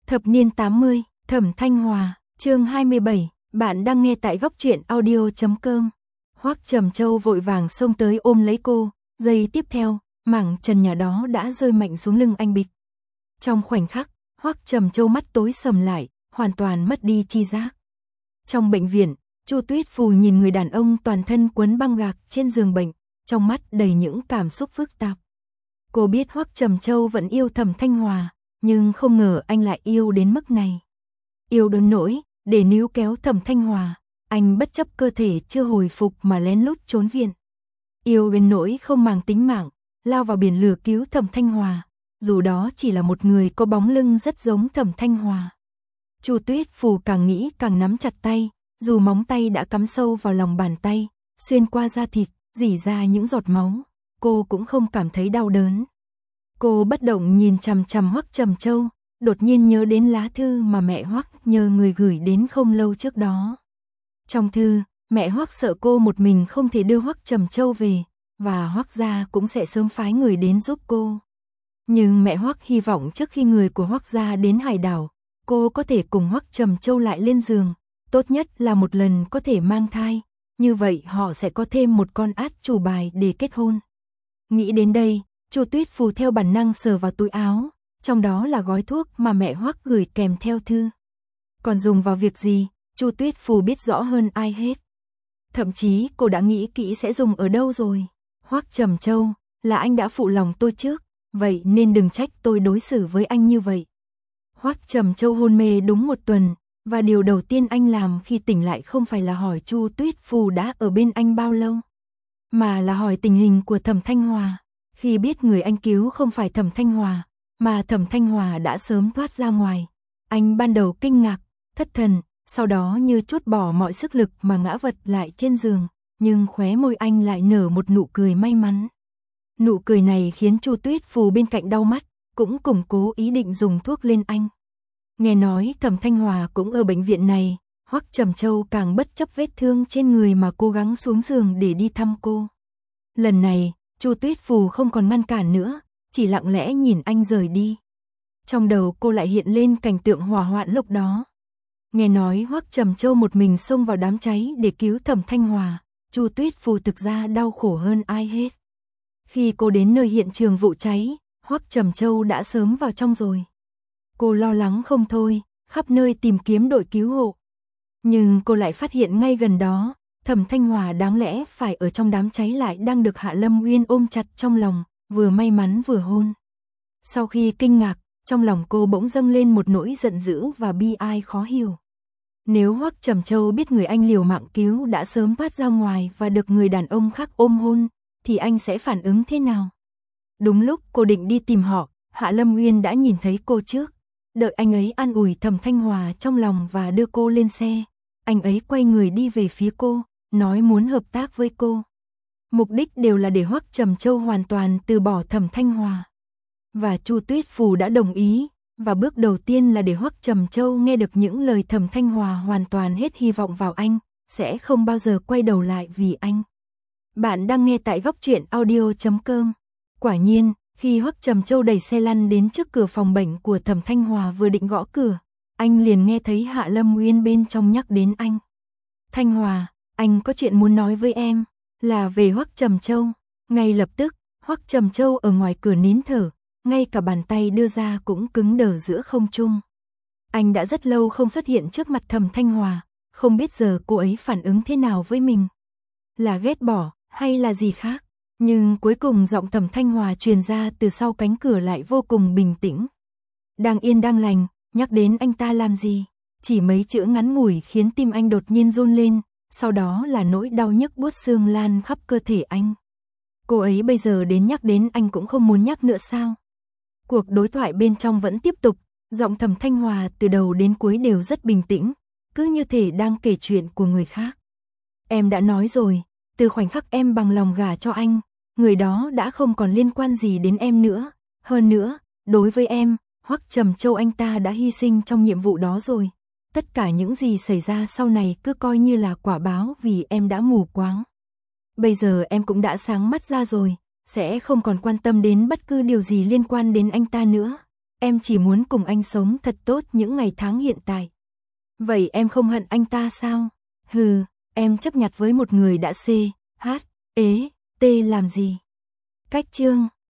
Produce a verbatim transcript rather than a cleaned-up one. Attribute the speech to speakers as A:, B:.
A: Thập niên tám mươi, Thẩm Thanh Hòa, chương hai mươi bảy, bạn đang nghe tại góc truyện audio chấm com. Hoắc Trầm Châu vội vàng xông tới ôm lấy cô, giây tiếp theo, mảng trần nhà đó đã rơi mạnh xuống lưng anh bịch. Trong khoảnh khắc, Hoắc Trầm Châu mắt tối sầm lại, hoàn toàn mất đi chi giác. Trong bệnh viện, Chu Tuyết Phù nhìn người đàn ông toàn thân quấn băng gạc trên giường bệnh, trong mắt đầy những cảm xúc phức tạp. Cô biết Hoắc Trầm Châu vẫn yêu Thẩm Thanh Hòa, nhưng không ngờ anh lại yêu đến mức này. Yêu đến nỗi, để níu kéo Thẩm Thanh Hòa, anh bất chấp cơ thể chưa hồi phục mà lén lút trốn viện. Yêu đến nỗi không màng tính mạng, lao vào biển lửa cứu Thẩm Thanh Hòa, dù đó chỉ là một người có bóng lưng rất giống Thẩm Thanh Hòa. Chu Tuyết Phù càng nghĩ càng nắm chặt tay, dù móng tay đã cắm sâu vào lòng bàn tay, xuyên qua da thịt, rỉ ra những giọt máu, cô cũng không cảm thấy đau đớn. Cô bất động nhìn chằm chằm Hoắc Trầm Châu, đột nhiên nhớ đến lá thư mà mẹ Hoắc nhờ người gửi đến không lâu trước đó. Trong thư, mẹ Hoắc sợ cô một mình không thể đưa Hoắc Trầm Châu về, và Hoắc gia cũng sẽ sớm phái người đến giúp cô. Nhưng mẹ Hoắc hy vọng trước khi người của Hoắc gia đến hải đảo, cô có thể cùng Hoắc Trầm Châu lại lên giường, tốt nhất là một lần có thể mang thai, như vậy họ sẽ có thêm một con át chủ bài để kết hôn. Nghĩ đến đây, Chu Tuyết Phù theo bản năng sờ vào túi áo, trong đó là gói thuốc mà mẹ Hoắc gửi kèm theo thư. Còn dùng vào việc gì, Chu Tuyết Phù biết rõ hơn ai hết. Thậm chí cô đã nghĩ kỹ sẽ dùng ở đâu rồi. Hoắc Trầm Châu, là anh đã phụ lòng tôi trước, vậy nên đừng trách tôi đối xử với anh như vậy. Hoắc Trầm Châu hôn mê đúng một tuần, và điều đầu tiên anh làm khi tỉnh lại không phải là hỏi Chu Tuyết Phù đã ở bên anh bao lâu, mà là hỏi tình hình của Thẩm Thanh Hòa. Khi biết người anh cứu không phải Thẩm Thanh Hòa, mà Thẩm Thanh Hòa đã sớm thoát ra ngoài, anh ban đầu kinh ngạc, thất thần, sau đó như trút bỏ mọi sức lực mà ngã vật lại trên giường, nhưng khóe môi anh lại nở một nụ cười may mắn. Nụ cười này khiến Chu Tuyết Phù bên cạnh đau mắt, cũng củng cố ý định dùng thuốc lên anh. Nghe nói Thẩm Thanh Hòa cũng ở bệnh viện này, Hoắc Trầm Châu càng bất chấp vết thương trên người mà cố gắng xuống giường để đi thăm cô. Lần này, Chu Tuyết Phù không còn ngăn cản nữa, chỉ lặng lẽ nhìn anh rời đi. Trong đầu cô lại hiện lên cảnh tượng hỏa hoạn lúc đó. Nghe nói Hoắc Trầm Châu một mình xông vào đám cháy để cứu Thẩm Thanh Hòa, Chu Tuyết Phù thực ra đau khổ hơn ai hết. Khi cô đến nơi hiện trường vụ cháy, Hoắc Trầm Châu đã sớm vào trong rồi. Cô lo lắng không thôi, khắp nơi tìm kiếm đội cứu hộ. Nhưng cô lại phát hiện ngay gần đó, Thẩm Thanh Hòa đáng lẽ phải ở trong đám cháy lại đang được Hạ Lâm Uyên ôm chặt trong lòng, vừa may mắn vừa hôn. Sau khi kinh ngạc, trong lòng cô bỗng dâng lên một nỗi giận dữ và bi ai khó hiểu. Nếu Hoắc Trầm Châu biết người anh liều mạng cứu đã sớm thoát ra ngoài và được người đàn ông khác ôm hôn, thì anh sẽ phản ứng thế nào? Đúng lúc cô định đi tìm họ, Hạ Lâm Uyên đã nhìn thấy cô trước. Đợi anh ấy an ủi Thẩm Thanh Hòa trong lòng và đưa cô lên xe, anh ấy quay người đi về phía cô, nói muốn hợp tác với cô. Mục đích đều là để Hoắc Trầm Châu hoàn toàn từ bỏ Thẩm Thanh Hòa. Và Chu Tuyết Phù đã đồng ý, và bước đầu tiên là để Hoắc Trầm Châu nghe được những lời Thẩm Thanh Hòa hoàn toàn hết hy vọng vào anh, sẽ không bao giờ quay đầu lại vì anh. Bạn đang nghe tại góc truyện audio chấm com. Quả nhiên, khi Hoắc Trầm Châu đẩy xe lăn đến trước cửa phòng bệnh của Thẩm Thanh Hòa vừa định gõ cửa, anh liền nghe thấy Hạ Lâm Uyên bên trong nhắc đến anh. Thanh Hòa, anh có chuyện muốn nói với em, là về Hoắc Trầm Châu. Ngay lập tức, Hoắc Trầm Châu ở ngoài cửa nín thở, ngay cả bàn tay đưa ra cũng cứng đờ giữa không trung. Anh đã rất lâu không xuất hiện trước mặt Thẩm Thanh Hòa, không biết giờ cô ấy phản ứng thế nào với mình. Là ghét bỏ, hay là gì khác? Nhưng cuối cùng giọng Thẩm Thanh Hòa truyền ra từ sau cánh cửa lại vô cùng bình tĩnh. Đang yên đang lành, nhắc đến anh ta làm gì? Chỉ mấy chữ ngắn ngủi khiến tim anh đột nhiên run lên, sau đó là nỗi đau nhức buốt xương lan khắp cơ thể anh. Cô ấy bây giờ đến nhắc đến anh cũng không muốn nhắc nữa sao? Cuộc đối thoại bên trong vẫn tiếp tục, giọng Thẩm Thanh Hòa từ đầu đến cuối đều rất bình tĩnh, cứ như thể đang kể chuyện của người khác. Em đã nói rồi, từ khoảnh khắc em bằng lòng gả cho anh, người đó đã không còn liên quan gì đến em nữa. Hơn nữa, đối với em, Hoắc Trầm Châu anh ta đã hy sinh trong nhiệm vụ đó rồi. Tất cả những gì xảy ra sau này cứ coi như là quả báo vì em đã mù quáng. Bây giờ em cũng đã sáng mắt ra rồi, sẽ không còn quan tâm đến bất cứ điều gì liên quan đến anh ta nữa. em chỉ muốn cùng anh sống thật tốt những ngày tháng hiện tại. Vậy em không hận anh ta sao? Hừ, em chấp nhặt với một người đã C, H, ế, T làm gì? Cách chương